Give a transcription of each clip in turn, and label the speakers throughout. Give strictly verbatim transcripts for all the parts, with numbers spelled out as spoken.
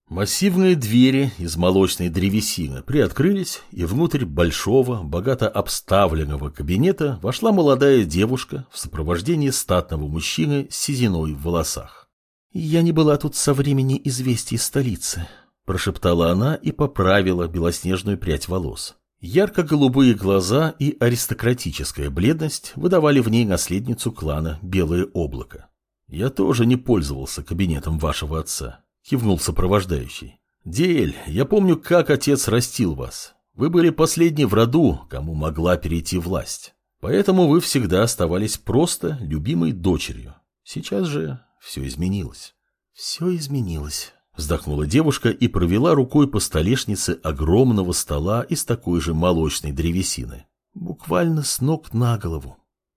Speaker 1: Массивные двери из молочной древесины приоткрылись, и внутрь большого, богато обставленного кабинета вошла молодая девушка в сопровождении статного мужчины с сединой в волосах. «Я не была тут со времени известий столицы», – прошептала она и поправила белоснежную прядь волос. Ярко-голубые глаза и аристократическая бледность выдавали в ней наследницу клана Белое Облако. «Я тоже не пользовался кабинетом вашего отца», — кивнул сопровождающий. «Диэль, я помню, как отец растил вас. Вы были последней в роду, кому могла перейти власть. Поэтому вы всегда оставались просто любимой дочерью. Сейчас же все изменилось». «Все изменилось», — вздохнула девушка и провела рукой по столешнице огромного стола из такой же молочной древесины. «Буквально с ног на голову.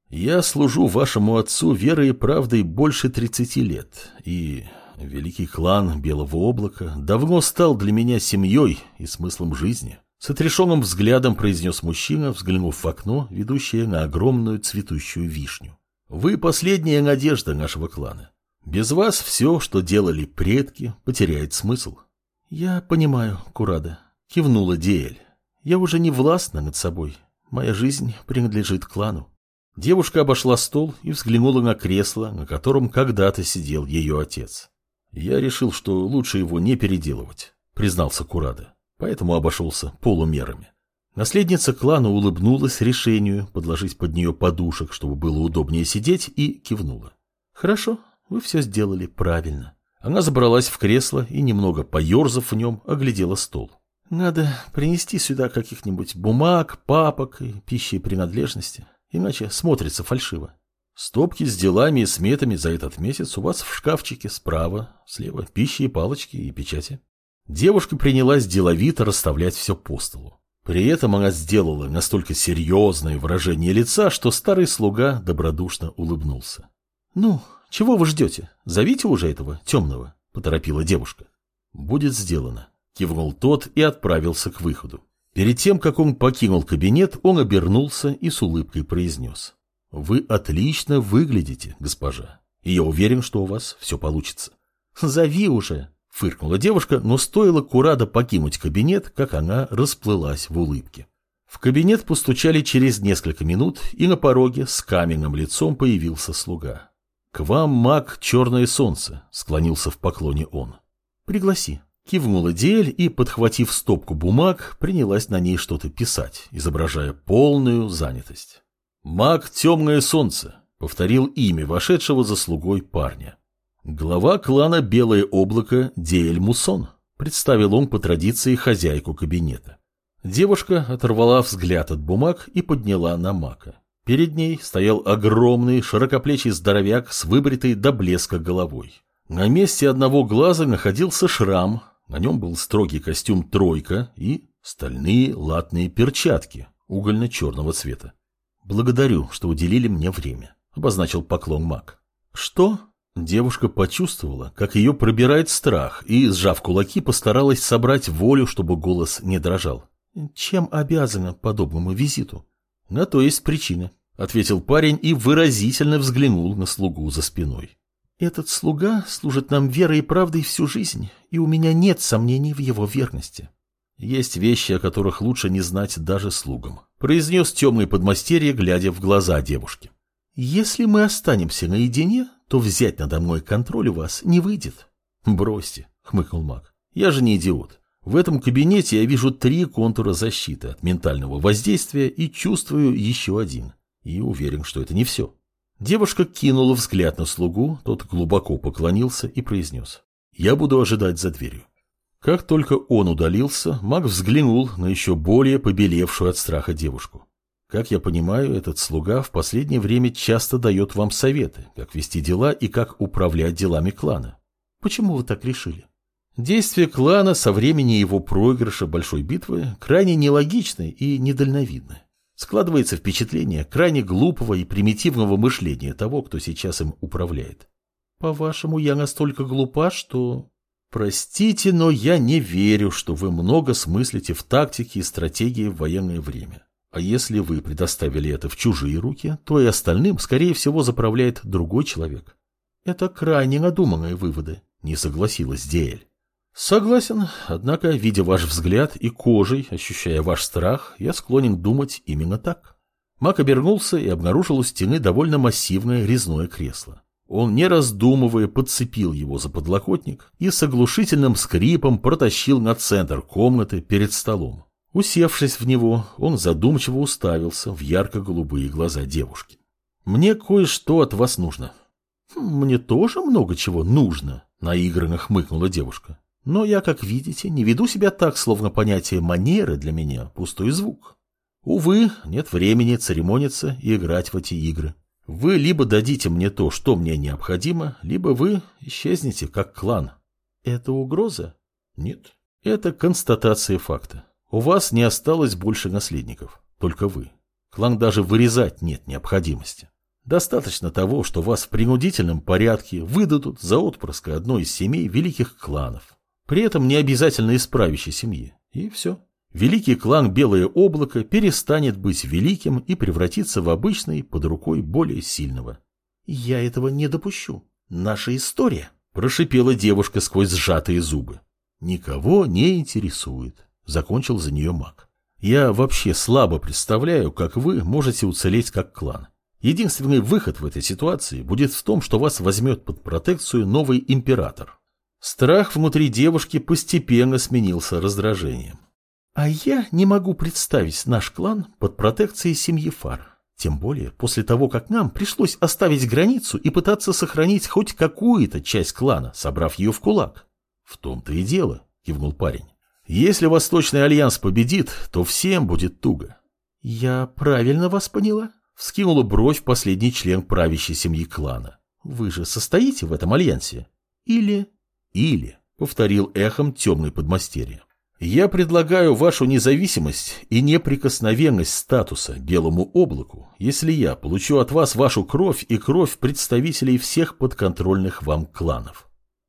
Speaker 1: Я служу вашему отцу верой и правдой больше тридцати лет, и великий клан Белого Облака давно стал для меня семьей и смыслом жизни», — с отрешенным взглядом произнес мужчина, взглянув в окно, ведущее на огромную цветущую вишню. «Вы последняя надежда нашего клана. Без вас все, что делали предки, потеряет смысл». «Я понимаю, Курада», — кивнула Диэль. «Я уже не властна над собой. Моя жизнь принадлежит клану». Девушка обошла стол и взглянула на кресло, на котором когда-то сидел ее отец. «Я решил, что лучше его не переделывать», — признался Курада, поэтому обошелся полумерами. Наследница клана улыбнулась решению подложить под нее подушек, чтобы было удобнее сидеть, и кивнула. «Хорошо, вы все сделали правильно». Она забралась в кресло и, немного поерзав в нем, оглядела стол. «Надо принести сюда каких-нибудь бумаг, папок и пищи и принадлежности. Иначе смотрится фальшиво. Стопки с делами и сметами за этот месяц у вас в шкафчике справа, слева пищи и палочки и печати». Девушка принялась деловито расставлять все по столу. При этом она сделала настолько серьезное выражение лица, что старый слуга добродушно улыбнулся. «Ну, чего вы ждете? Зовите уже этого темного», — поторопила девушка. «Будет сделано», — кивнул тот и отправился к выходу. Перед тем, как он покинул кабинет, он обернулся и с улыбкой произнес. «Вы отлично выглядите, госпожа, и я уверен, что у вас все получится». «Зови уже», — фыркнула девушка, но стоило Курадо покинуть кабинет, как она расплылась в улыбке. В кабинет постучали через несколько минут, и на пороге с каменным лицом появился слуга. «К вам, маг Черное Солнце», — склонился в поклоне он. «Пригласи». Кивнула Диэль и, подхватив стопку бумаг, принялась на ней что-то писать, изображая полную занятость. «Маг Темное Солнце», — повторил имя вошедшего за слугой парня. «Глава клана Белое Облако Диэль Мусон», — представил он по традиции хозяйку кабинета. Девушка оторвала взгляд от бумаг и подняла на мака. Перед ней стоял огромный широкоплечий здоровяк с выбритой до блеска головой. На месте одного глаза находился шрам. На нем был строгий костюм «тройка» и стальные латные перчатки угольно-черного цвета. «Благодарю, что уделили мне время», — обозначил поклон маг. «Что?» Девушка почувствовала, как ее пробирает страх, и, сжав кулаки, постаралась собрать волю, чтобы голос не дрожал. «Чем обязана подобному визиту?» «На то есть причина», — ответил парень и выразительно взглянул на слугу за спиной. «Этот слуга служит нам верой и правдой всю жизнь, и у меня нет сомнений в его верности». «Есть вещи, о которых лучше не знать даже слугам», — произнес темный подмастерье, глядя в глаза девушки. «Если мы останемся наедине, то взять надо мной контроль у вас не выйдет». «Бросьте», — хмыкнул маг, — «я же не идиот. В этом кабинете я вижу три контура защиты от ментального воздействия и чувствую еще один. И уверен, что это не все». Девушка кинула взгляд на слугу, тот глубоко поклонился и произнес. «Я буду ожидать за дверью». Как только он удалился, маг взглянул на еще более побелевшую от страха девушку. «Как я понимаю, этот слуга в последнее время часто дает вам советы, как вести дела и как управлять делами клана. Почему вы так решили?» Действия клана со времени его проигрыша большой битвы крайне нелогичны и недальновидны. Складывается впечатление крайне глупого и примитивного мышления того, кто сейчас им управляет. «По-вашему, я настолько глупа, что...» «Простите, но я не верю, что вы много смыслите в тактике и стратегии в военное время. А если вы предоставили это в чужие руки, то и остальным, скорее всего, заправляет другой человек». «Это крайне надуманные выводы», — не согласилась Диэль. Согласен, однако, видя ваш взгляд и кожей, ощущая ваш страх, я склонен думать именно так. Маг обернулся и обнаружил у стены довольно массивное резное кресло. Он, не раздумывая, подцепил его за подлокотник и с оглушительным скрипом протащил на центр комнаты перед столом. Усевшись в него, он задумчиво уставился в ярко-голубые глаза девушки. «Мне кое-что от вас нужно». «Мне тоже много чего нужно», — наигранно хмыкнула девушка. «Но я, как видите, не веду себя так, словно понятие манеры для меня — пустой звук. Увы, нет времени церемониться и играть в эти игры. Вы либо дадите мне то, что мне необходимо, либо вы исчезнете как клан». «Это угроза?» «Нет, это констатация факта. У вас не осталось больше наследников, только вы. Клан даже вырезать нет необходимости. Достаточно того, что вас в принудительном порядке выдадут за отпрыска одной из семей великих кланов. При этом не обязательно из правящей семьи. И все. Великий клан Белое Облако перестанет быть великим и превратится в обычный под рукой более сильного». «Я этого не допущу. Наша история», – прошипела девушка сквозь сжатые зубы. «Никого не интересует», – закончил за нее маг. «Я вообще слабо представляю, как вы можете уцелеть как клан. Единственный выход в этой ситуации будет в том, что вас возьмет под протекцию новый император». Страх внутри девушки постепенно сменился раздражением. «А я не могу представить наш клан под протекцией семьи Фар. Тем более после того, как нам пришлось оставить границу и пытаться сохранить хоть какую-то часть клана, собрав ее в кулак». «В том-то и дело», — кивнул парень. «Если Восточный Альянс победит, то всем будет туго». «Я правильно вас поняла?» — вскинула бровь последний член правящей семьи клана. «Вы же состоите в этом альянсе? Или...» «Или», — повторил эхом темный подмастерье. «Я предлагаю вашу независимость и неприкосновенность статуса Белому Облаку, если я получу от вас вашу кровь и кровь представителей всех подконтрольных вам кланов».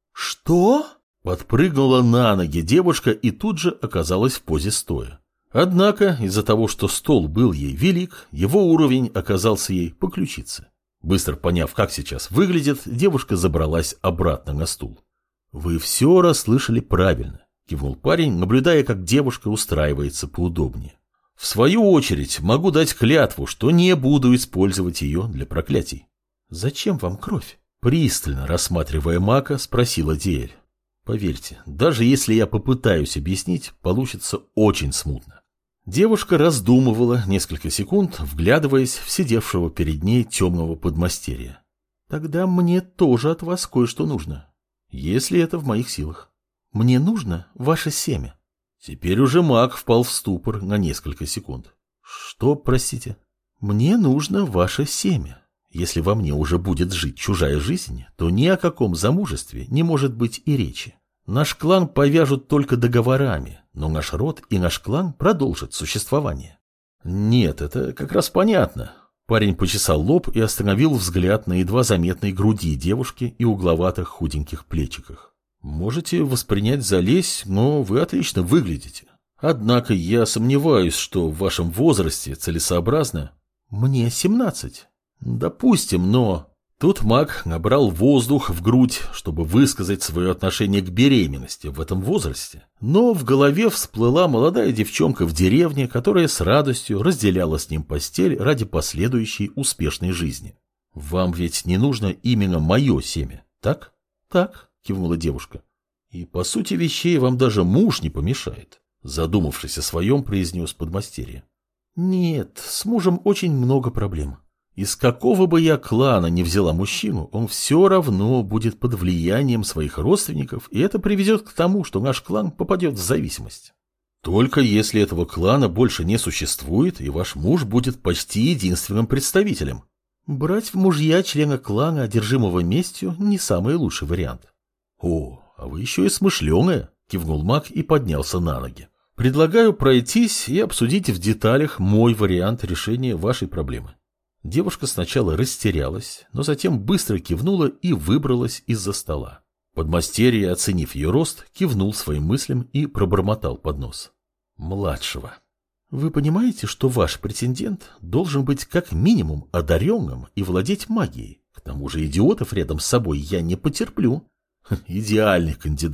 Speaker 1: «Что?» — подпрыгнула на ноги девушка и тут же оказалась в позе стоя. Однако из-за того, что стол был ей велик, его уровень оказался ей по ключице. Быстро поняв, как сейчас выглядит, девушка забралась обратно на стул. «Вы все расслышали правильно», — кивнул парень, наблюдая, как девушка устраивается поудобнее. «В свою очередь могу дать клятву, что не буду использовать ее для проклятий». «Зачем вам кровь?» — пристально рассматривая мака, спросила Диэль. «Поверьте, даже если я попытаюсь объяснить, получится очень смутно». Девушка раздумывала несколько секунд, вглядываясь в сидевшего перед ней темного подмастерья. «Тогда мне тоже от вас кое-что нужно. Если это в моих силах. Мне нужно ваше семя». Теперь уже маг впал в ступор на несколько секунд. «Что, простите?» «Мне нужно ваше семя. Если во мне уже будет жить чужая жизнь, то ни о каком замужестве не может быть и речи. Наш клан повяжут только договорами, но наш род и наш клан продолжат существование». «Нет, это как раз понятно». Парень почесал лоб и остановил взгляд на едва заметной груди девушки и угловатых худеньких плечиках. «Можете воспринять за лесть, но вы отлично выглядите. Однако я сомневаюсь, что в вашем возрасте целесообразно...» «Мне семнадцать». «Допустим, но...» Тут маг набрал воздух в грудь, чтобы высказать свое отношение к беременности в этом возрасте. Но в голове всплыла молодая девчонка в деревне, которая с радостью разделяла с ним постель ради последующей успешной жизни. «Вам ведь не нужно именно мое семя, так?» «Так», — кивнула девушка. «И по сути вещей вам даже муж не помешает», — задумавшись о своем, произнес подмастерье. «Нет, с мужем очень много проблем. Из какого бы я клана ни взяла мужчину, он все равно будет под влиянием своих родственников, и это приведет к тому, что наш клан попадет в зависимость. Только если этого клана больше не существует, и ваш муж будет почти единственным представителем. Брать в мужья члена клана, одержимого местью, не самый лучший вариант». «О, а вы еще и смышленая», — кивнул маг и поднялся на ноги. «Предлагаю пройтись и обсудить в деталях мой вариант решения вашей проблемы». Девушка сначала растерялась, но затем быстро кивнула и выбралась из-за стола. Подмастерье, оценив ее рост, кивнул своим мыслям и пробормотал под нос. «Младшего. Вы понимаете, что ваш претендент должен быть как минимум одаренным и владеть магией? К тому же идиотов рядом с собой я не потерплю». «Идеальный кандидат», —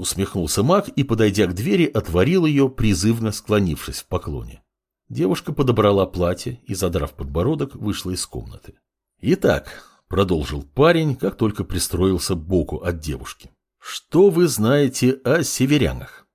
Speaker 1: Усмехнулся маг и, подойдя к двери, отворил ее, призывно склонившись в поклоне. Девушка подобрала платье и, задрав подбородок, вышла из комнаты. «Итак», — продолжил парень, как только пристроился боку от девушки, — «что вы знаете о северянах?»